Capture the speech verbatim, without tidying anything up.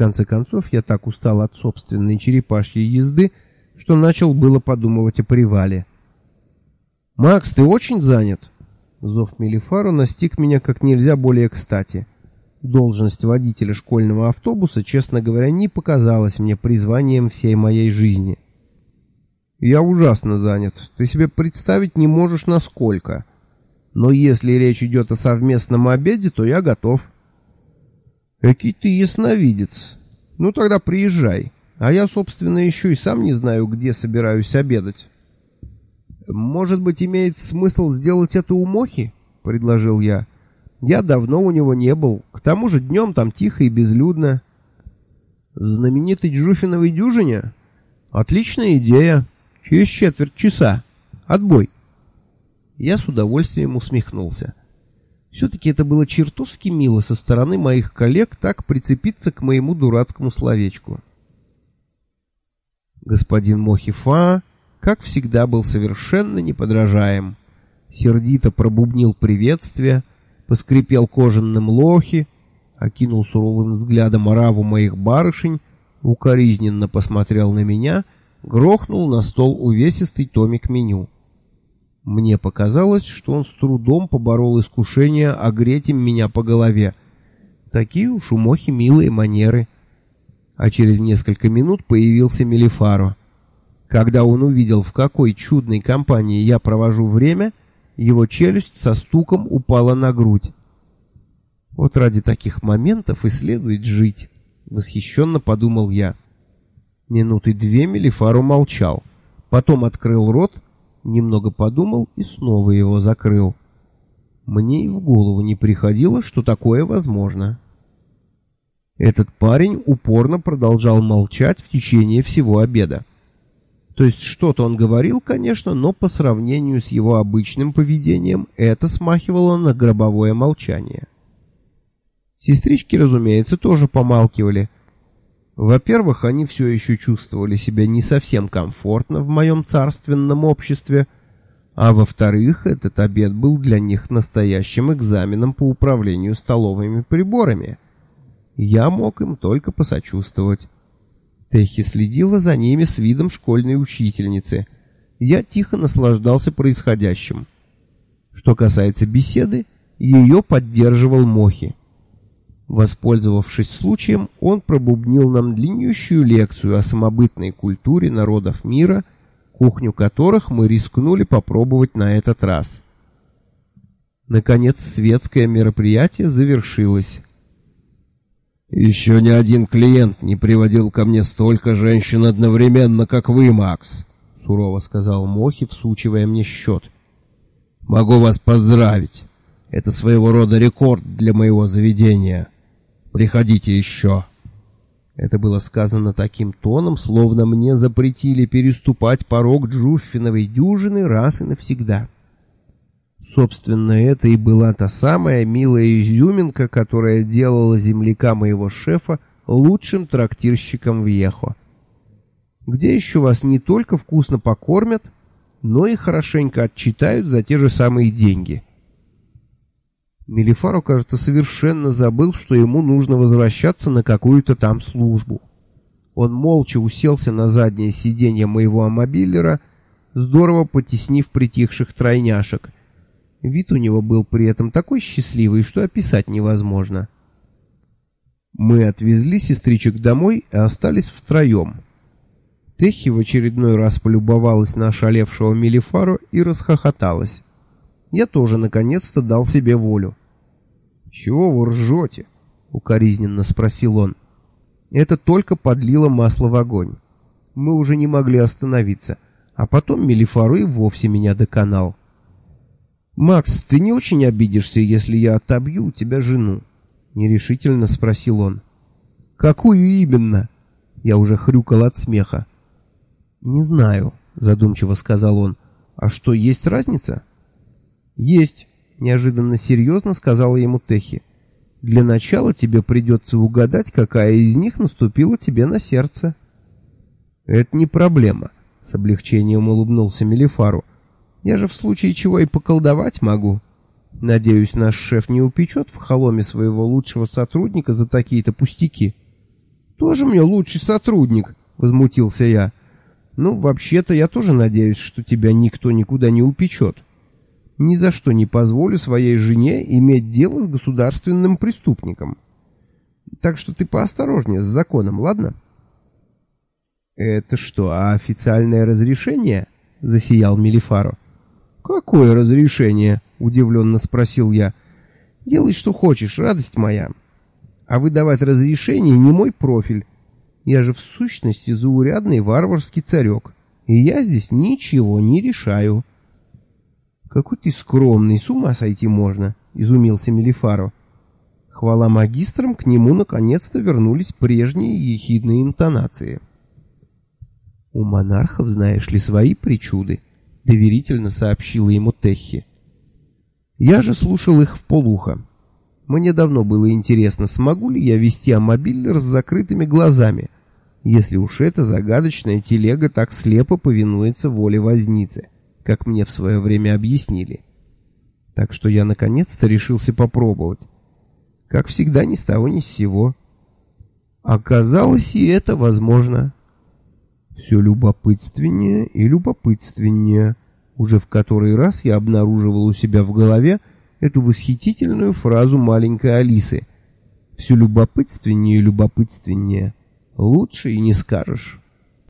конце концов, я так устал от собственной черепашьей езды, что начал было подумывать о привале. «Макс, ты очень занят?» Зов Мелифару настиг меня как нельзя более кстати. Должность водителя школьного автобуса, честно говоря, не показалась мне призванием всей моей жизни. «Я ужасно занят. Ты себе представить не можешь, насколько. Но если речь идет о совместном обеде, то я готов». «Экий ты ясновидец. Ну тогда приезжай. А я, собственно, еще и сам не знаю, где собираюсь обедать». «Может быть, имеет смысл сделать это у Мохи?» — предложил я. «Я давно у него не был. К тому же днем там тихо и безлюдно». «В знаменитой Джуфиновой дюжине? Отличная идея. Через четверть часа. Отбой». Я с удовольствием усмехнулся. Все-таки это было чертовски мило со стороны моих коллег так прицепиться к моему дурацкому словечку. Господин Мохи-Фа, как всегда, был совершенно неподражаем. Сердито пробубнил приветствие, поскрипел кожаным лохи, окинул суровым взглядом ораву моих барышень, укоризненно посмотрел на меня, грохнул на стол увесистый томик меню. Мне показалось, что он с трудом поборол искушение огреть им меня по голове. Такие уж у Мохи милые манеры. А через несколько минут появился Мелифаро. Когда он увидел, в какой чудной компании я провожу время, его челюсть со стуком упала на грудь. Вот ради таких моментов и следует жить, восхищенно подумал я. Минуты две Мелифаро молчал, потом открыл рот, немного подумал и снова его закрыл. Мне и в голову не приходило, что такое возможно. Этот парень упорно продолжал молчать в течение всего обеда. То есть что-то он говорил, конечно, но по сравнению с его обычным поведением это смахивало на гробовое молчание. Сестрички, разумеется, тоже помалкивали. Во-первых, они все еще чувствовали себя не совсем комфортно в моем царственном обществе, а во-вторых, этот обед был для них настоящим экзаменом по управлению столовыми приборами. Я мог им только посочувствовать. Техи следила за ними с видом школьной учительницы. Я тихо наслаждался происходящим. Что касается беседы, ее поддерживал Мохи. Воспользовавшись случаем, он пробубнил нам длиннющую лекцию о самобытной культуре народов мира, кухню которых мы рискнули попробовать на этот раз. Наконец, светское мероприятие завершилось. «Еще ни один клиент не приводил ко мне столько женщин одновременно, как вы, Макс», — сурово сказал Мохи, всучивая мне счет. «Могу вас поздравить. Это своего рода рекорд для моего заведения. Приходите еще». Это было сказано таким тоном, словно мне запретили переступать порог Джуффиновой дюжины раз и навсегда. Собственно, это и была та самая милая изюминка, которая делала земляка моего шефа лучшим трактирщиком в Ехо. Где еще вас не только вкусно покормят, но и хорошенько отчитают за те же самые деньги. Мелифаро, кажется, совершенно забыл, что ему нужно возвращаться на какую-то там службу. Он молча уселся на заднее сиденье моего амобиллера, здорово потеснив притихших тройняшек. Вид у него был при этом такой счастливый, что описать невозможно. Мы отвезли сестричек домой и остались втроем. Техи в очередной раз полюбовалась на ошалевшего Мелифаро и расхохоталась. Я тоже наконец-то дал себе волю. «Чего вы ржете?» — укоризненно спросил он. Это только подлило масло в огонь. Мы уже не могли остановиться, а потом Мелифаро и вовсе меня доконал. «Макс, ты не очень обидишься, если я отобью у тебя жену?» — нерешительно спросил он. «Какую именно?» Я уже хрюкал от смеха. «Не знаю», — задумчиво сказал он. «А что, есть разница?» «Есть», — неожиданно серьезно сказала ему Техи. «Для начала тебе придется угадать, какая из них наступила тебе на сердце». «Это не проблема», — с облегчением улыбнулся Мелифаро. «Я же в случае чего и поколдовать могу. Надеюсь, наш шеф не упечет в холоме своего лучшего сотрудника за такие-то пустяки». «Тоже мне лучший сотрудник», — возмутился я. «Ну, вообще-то я тоже надеюсь, что тебя никто никуда не упечет. Ни за что не позволю своей жене иметь дело с государственным преступником. Так что ты поосторожнее с законом, ладно?» «Это что, официальное разрешение?» — засиял Мелифаро. «Какое разрешение?» — удивленно спросил я. «Делай, что хочешь, радость моя. А выдавать разрешение не мой профиль. Я же в сущности заурядный варварский царек, и я здесь ничего не решаю». «Какой ты скромный, с ума сойти можно!» — изумился Мелифаро. Хвала магистрам, к нему наконец-то вернулись прежние ехидные интонации. «У монархов, знаешь ли, свои причуды», — доверительно сообщила ему Техи. Я же слушал их вполуха. Мне давно было интересно, смогу ли я вести амобиллер с закрытыми глазами, если уж эта загадочная телега так слепо повинуется воле возницы, как мне в свое время объяснили. Так что я наконец-то решился попробовать. Как всегда, ни с того ни с сего. Оказалось, и это возможно. Все любопытственнее и любопытственнее. Уже в который раз я обнаруживал у себя в голове эту восхитительную фразу маленькой Алисы. Все любопытственнее и любопытственнее. Лучше и не скажешь.